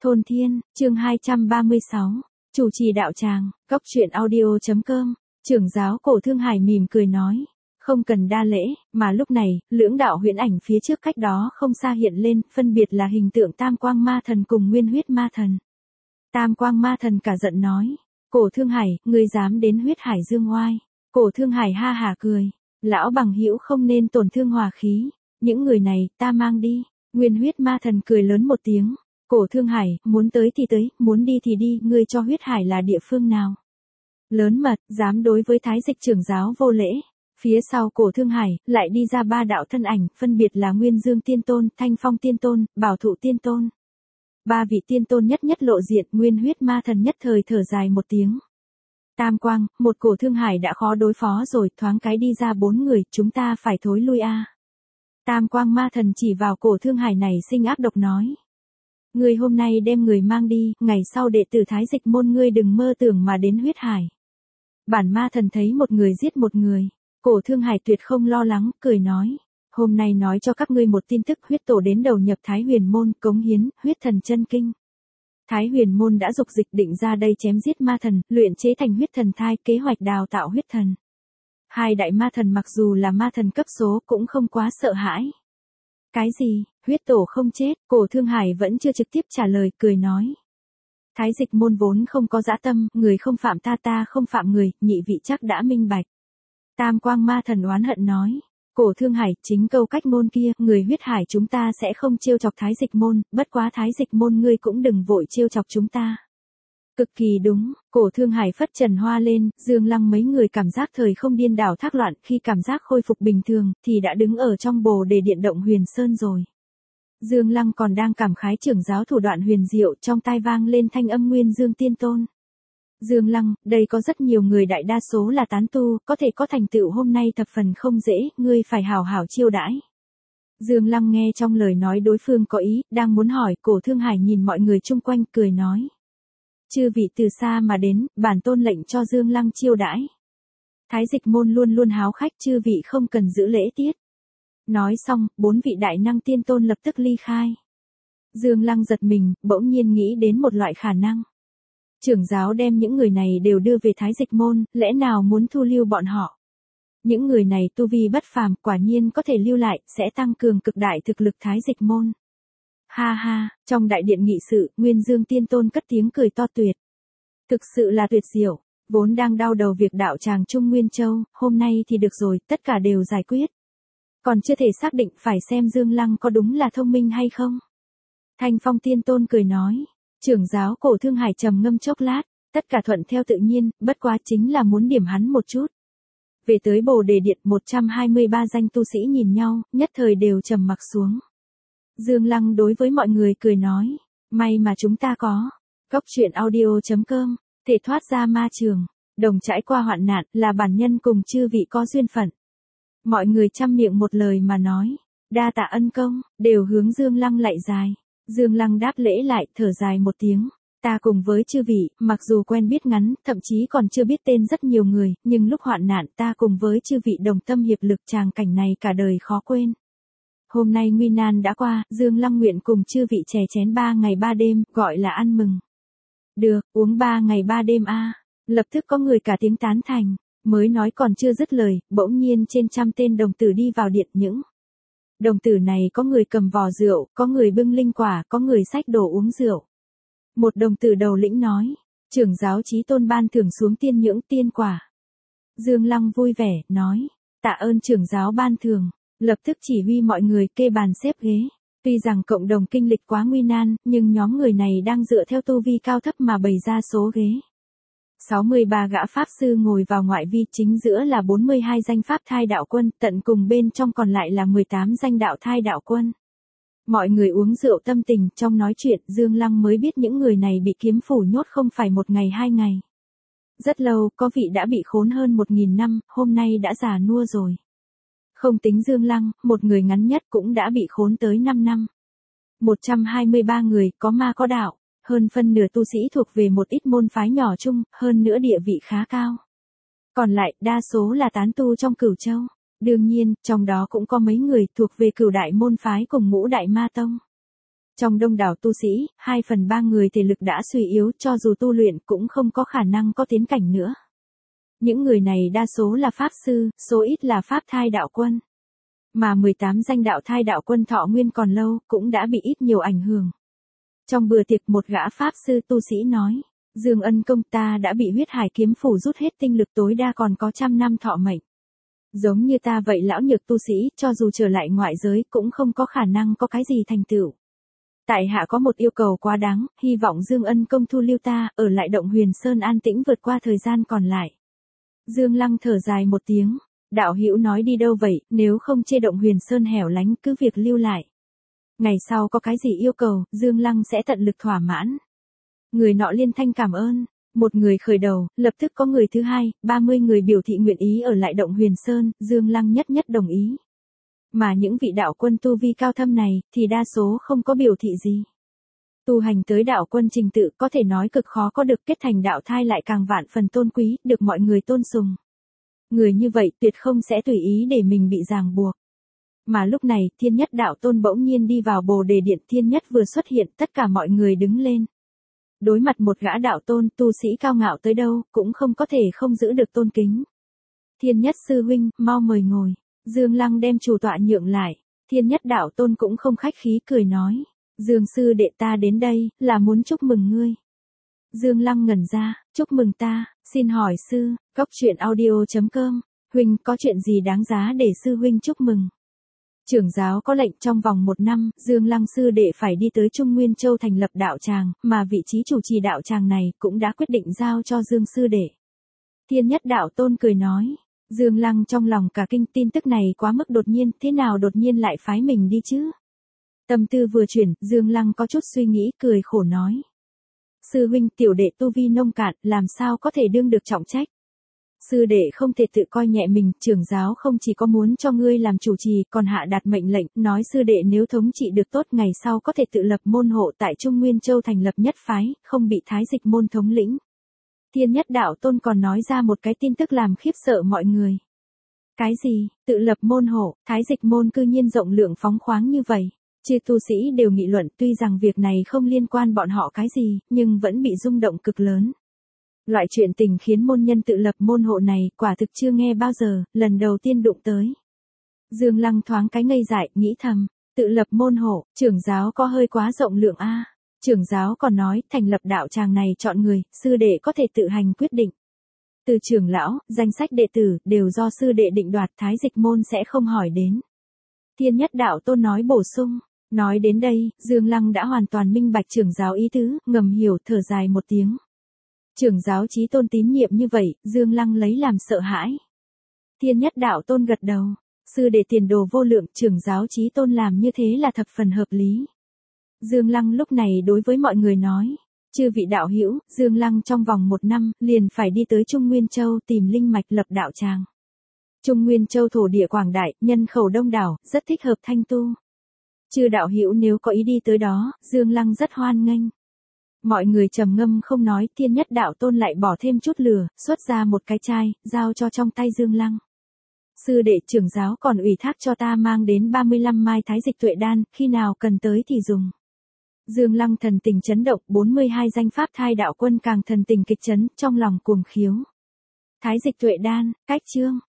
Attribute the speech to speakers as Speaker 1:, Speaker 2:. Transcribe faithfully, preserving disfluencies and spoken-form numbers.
Speaker 1: Thôn Thiên, chương hai trăm ba mươi sáu, chủ trì đạo tràng, góc truyện audio.com, trưởng giáo Cổ Thương Hải mỉm cười nói, không cần đa lễ, mà lúc này, lưỡng đạo huyễn ảnh phía trước cách đó không xa hiện lên, phân biệt là hình tượng Tam Quang Ma Thần cùng Nguyên Huyết Ma Thần. Tam Quang Ma Thần cả giận nói, Cổ Thương Hải, ngươi dám đến Huyết Hải dương oai. Cổ Thương Hải ha hả cười, lão bằng hữu không nên tổn thương hòa khí, những người này, ta mang đi. Nguyên Huyết Ma Thần cười lớn một tiếng, Cổ Thương Hải, muốn tới thì tới, muốn đi thì đi, ngươi cho Huyết Hải là địa phương nào? Lớn mật, dám đối với Thái Dịch trưởng giáo vô lễ. Phía sau Cổ Thương Hải, lại đi ra ba đạo thân ảnh, phân biệt là Nguyên Dương Tiên Tôn, Thanh Phong Tiên Tôn, Bảo Thụ Tiên Tôn. Ba vị tiên tôn nhất nhất lộ diện, Nguyên Huyết Ma Thần nhất thời thở dài một tiếng. Tam Quang, một Cổ Thương Hải đã khó đối phó rồi, thoáng cái đi ra bốn người, chúng ta phải thối lui a. Tam Quang Ma Thần chỉ vào Cổ Thương Hải này sinh ác độc nói. Ngươi hôm nay đem người mang đi, ngày sau đệ tử Thái Dịch môn ngươi đừng mơ tưởng mà đến Huyết Hải. Bản Ma Thần thấy một người giết một người, Cổ Thương Hải tuyệt không lo lắng, cười nói. Hôm nay nói cho các ngươi một tin tức, huyết tổ đến đầu nhập Thái Huyền môn, cống hiến, huyết thần chân kinh. Thái Huyền môn đã dục dịch định ra đây chém giết ma thần, luyện chế thành huyết thần thai, kế hoạch đào tạo huyết thần. Hai đại ma thần mặc dù là ma thần cấp số cũng không quá sợ hãi. Cái gì, huyết tổ không chết, Cổ Thương Hải vẫn chưa trực tiếp trả lời, cười nói. Thái Dịch môn vốn không có dã tâm, người không phạm ta ta không phạm người, nhị vị chắc đã minh bạch. Tam Quang Ma Thần oán hận nói. Cổ Thương Hải, chính câu cách ngôn kia, người Huyết Hải chúng ta sẽ không trêu chọc Thái Dịch môn, bất quá Thái Dịch môn ngươi cũng đừng vội trêu chọc chúng ta. Cực kỳ đúng, Cổ Thương Hải phất trần hoa lên, Dương Lăng mấy người cảm giác thời không điên đảo thác loạn, khi cảm giác khôi phục bình thường, thì đã đứng ở trong Bồ Đề Điện động Huyền Sơn rồi. Dương Lăng còn đang cảm khái trưởng giáo thủ đoạn huyền diệu, trong tai vang lên thanh âm Nguyên Dương Tiên Tôn. Dương Lăng, đây có rất nhiều người đại đa số là tán tu, có thể có thành tựu hôm nay thập phần không dễ, ngươi phải hảo hảo chiêu đãi. Dương Lăng nghe trong lời nói đối phương có ý, đang muốn hỏi, Cổ Thương Hải nhìn mọi người chung quanh, cười nói. Chư vị từ xa mà đến, bản tôn lệnh cho Dương Lăng chiêu đãi. Thái Dịch môn luôn luôn háo khách, chư vị không cần giữ lễ tiết. Nói xong, bốn vị đại năng tiên tôn lập tức ly khai. Dương Lăng giật mình, bỗng nhiên nghĩ đến một loại khả năng. Trưởng giáo đem những người này đều đưa về Thái Dịch môn, lẽ nào muốn thu lưu bọn họ? Những người này tu vi bất phàm, quả nhiên có thể lưu lại, sẽ tăng cường cực đại thực lực Thái Dịch môn. Ha ha, trong đại điện nghị sự, Nguyên Dương Tiên Tôn cất tiếng cười to tuyệt. Thực sự là tuyệt diệu, vốn đang đau đầu việc đạo tràng Trung Nguyên Châu, hôm nay thì được rồi, tất cả đều giải quyết. Còn chưa thể xác định phải xem Dương Lăng có đúng là thông minh hay không. Thanh Phong Tiên Tôn cười nói. Trưởng giáo Cổ Thương Hải trầm ngâm chốc lát, tất cả thuận theo tự nhiên, bất quá chính là muốn điểm hắn một chút. Về tới Bồ Đề Điện, một trăm hai mươi ba danh tu sĩ nhìn nhau, nhất thời đều trầm mặc xuống. Dương Lăng đối với mọi người cười nói, may mà chúng ta có. Góc truyện audio.com, thể thoát ra ma trường, đồng trải qua hoạn nạn, là bản nhân cùng chư vị có duyên phận. Mọi người chăm miệng một lời mà nói, đa tạ ân công, đều hướng Dương Lăng lạy dài. Dương Lăng đáp lễ lại, thở dài một tiếng. Ta cùng với chư vị, mặc dù quen biết ngắn, thậm chí còn chưa biết tên rất nhiều người, nhưng lúc hoạn nạn ta cùng với chư vị đồng tâm hiệp lực, tràng cảnh này cả đời khó quên. Hôm nay nguy nan đã qua, Dương Lăng nguyện cùng chư vị chè chén ba ngày ba đêm, gọi là ăn mừng. Được, uống ba ngày ba đêm a. Lập tức có người cả tiếng tán thành, mới nói còn chưa dứt lời, bỗng nhiên trên trăm tên đồng tử đi vào điện những. Đồng tử này có người cầm vò rượu, có người bưng linh quả, có người xách đồ uống rượu. Một đồng tử đầu lĩnh nói, trưởng giáo Chí Tôn ban thưởng xuống tiên nhưỡng tiên quả. Dương Lăng vui vẻ, nói, tạ ơn trưởng giáo ban thưởng, lập tức chỉ huy mọi người kê bàn xếp ghế. Tuy rằng cộng đồng kinh lịch quá nguy nan, nhưng nhóm người này đang dựa theo tu vi cao thấp mà bày ra số ghế. sáu mươi ba gã pháp sư ngồi vào ngoại vi, chính giữa là bốn mươi hai danh pháp thai đạo quân, tận cùng bên trong còn lại là mười tám danh đạo thai đạo quân. Mọi người uống rượu tâm tình, trong nói chuyện, Dương Lăng mới biết những người này bị kiếm phủ nhốt không phải một ngày hai ngày. Rất lâu, có vị đã bị khốn hơn một nghìn năm, hôm nay đã già nua rồi. Không tính Dương Lăng, một người ngắn nhất cũng đã bị khốn tới năm năm. một trăm hai mươi ba người, có ma có đạo. Hơn phân nửa tu sĩ thuộc về một ít môn phái nhỏ chung, hơn nữa địa vị khá cao. Còn lại, đa số là tán tu trong Cửu Châu. Đương nhiên, trong đó cũng có mấy người thuộc về Cửu đại môn phái cùng Ngũ đại ma tông. Trong đông đảo tu sĩ, hai phần ba người thể lực đã suy yếu, cho dù tu luyện cũng không có khả năng có tiến cảnh nữa. Những người này đa số là pháp sư, số ít là pháp thai đạo quân. Mà mười tám danh đạo thai đạo quân thọ nguyên còn lâu, cũng đã bị ít nhiều ảnh hưởng. Trong bữa tiệc một gã pháp sư tu sĩ nói, Dương Ân công ta đã bị huyết hải kiếm phủ rút hết tinh lực tối đa còn có trăm năm thọ mệnh. Giống như ta vậy lão nhược tu sĩ, cho dù trở lại ngoại giới cũng không có khả năng có cái gì thành tựu. Tại hạ có một yêu cầu quá đáng, hy vọng Dương Ân công thu lưu ta, ở lại động Huyền Sơn an tĩnh vượt qua thời gian còn lại. Dương Lăng thở dài một tiếng, đạo hữu nói đi đâu vậy, nếu không chê động Huyền Sơn hẻo lánh cứ việc lưu lại. Ngày sau có cái gì yêu cầu, Dương Lăng sẽ tận lực thỏa mãn. Người nọ liên thanh cảm ơn, một người khởi đầu, lập tức có người thứ hai, ba mươi người biểu thị nguyện ý ở lại động Huyền Sơn, Dương Lăng nhất nhất đồng ý. Mà những vị đạo quân tu vi cao thâm này, thì đa số không có biểu thị gì. Tu hành tới đạo quân trình tự có thể nói cực khó có được, kết thành đạo thai lại càng vạn phần tôn quý, được mọi người tôn sùng. Người như vậy tuyệt không sẽ tùy ý để mình bị ràng buộc. Mà lúc này, Thiên Nhất đạo tôn bỗng nhiên đi vào Bồ Đề Điện, Thiên Nhất vừa xuất hiện, tất cả mọi người đứng lên. Đối mặt một gã đạo tôn, tu sĩ cao ngạo tới đâu, cũng không có thể không giữ được tôn kính. Thiên Nhất sư huynh, mau mời ngồi. Dương Lăng đem chủ tọa nhượng lại, Thiên Nhất đạo tôn cũng không khách khí cười nói, Dương sư đệ ta đến đây, là muốn chúc mừng ngươi. Dương Lăng ngẩn ra, chúc mừng ta, xin hỏi sư, góc truyện audio chấm com, huynh có chuyện gì đáng giá để sư huynh chúc mừng. Trưởng giáo có lệnh trong vòng một năm, Dương Lăng sư đệ phải đi tới Trung Nguyên Châu thành lập đạo tràng, mà vị trí chủ trì đạo tràng này cũng đã quyết định giao cho Dương sư đệ. Thiên Nhất đạo tôn cười nói. Dương Lăng trong lòng cả kinh, tin tức này quá mức đột nhiên, thế nào đột nhiên lại phái mình đi chứ? Tâm tư vừa chuyển, Dương Lăng có chút suy nghĩ, cười khổ nói. Sư huynh, tiểu đệ tu vi nông cạn, làm sao có thể đương được trọng trách? Sư đệ không thể tự coi nhẹ mình, trưởng giáo không chỉ có muốn cho ngươi làm chủ trì, còn hạ đạt mệnh lệnh, nói sư đệ nếu thống trị được tốt ngày sau có thể tự lập môn hộ tại Trung Nguyên Châu thành lập nhất phái, không bị Thái Dịch môn thống lĩnh. Thiên Nhất đạo tôn còn nói ra một cái tin tức làm khiếp sợ mọi người. Cái gì, tự lập môn hộ, Thái Dịch môn cư nhiên rộng lượng phóng khoáng như vậy. Chư tu sĩ đều nghị luận, tuy rằng việc này không liên quan bọn họ cái gì, nhưng vẫn bị rung động cực lớn. Loại chuyện tình khiến môn nhân tự lập môn hộ này, quả thực chưa nghe bao giờ, lần đầu tiên đụng tới. Dương Lăng thoáng cái ngây dại, nghĩ thầm, tự lập môn hộ, trưởng giáo có hơi quá rộng lượng a. Trưởng giáo còn nói, thành lập đạo tràng này chọn người, sư đệ có thể tự hành quyết định. Từ trưởng lão, danh sách đệ tử, đều do sư đệ định đoạt, Thái Dịch môn sẽ không hỏi đến. Thiên Nhất đạo tôn nói bổ sung, nói đến đây, Dương Lăng đã hoàn toàn minh bạch trưởng giáo ý tứ, ngầm hiểu, thở dài một tiếng. Trưởng giáo chí tôn tín nhiệm như vậy, Dương Lăng lấy làm sợ hãi. Thiên Nhất đạo tôn gật đầu, sư đệ tiền đồ vô lượng, trưởng giáo chí tôn làm như thế là thập phần hợp lý. Dương Lăng lúc này đối với mọi người nói, chư vị đạo hữu, Dương Lăng trong vòng một năm, liền phải đi tới Trung Nguyên Châu tìm linh mạch lập đạo tràng. Trung Nguyên Châu thổ địa quảng đại, nhân khẩu đông đảo, rất thích hợp thanh tu. Chư đạo hữu nếu có ý đi tới đó, Dương Lăng rất hoan nghênh. Mọi người trầm ngâm không nói, Thiên Nhất đạo tôn lại bỏ thêm chút lửa, xuất ra một cái chai, giao cho trong tay Dương Lăng. Sư đệ trưởng giáo còn ủy thác cho ta mang đến ba mươi lăm mai Thái Dịch tuệ đan, khi nào cần tới thì dùng. Dương Lăng thần tình chấn động, bốn mươi hai danh pháp thai đạo quân càng thần tình kịch chấn, trong lòng cuồng khiếu. Thái Dịch tuệ đan, cách chương.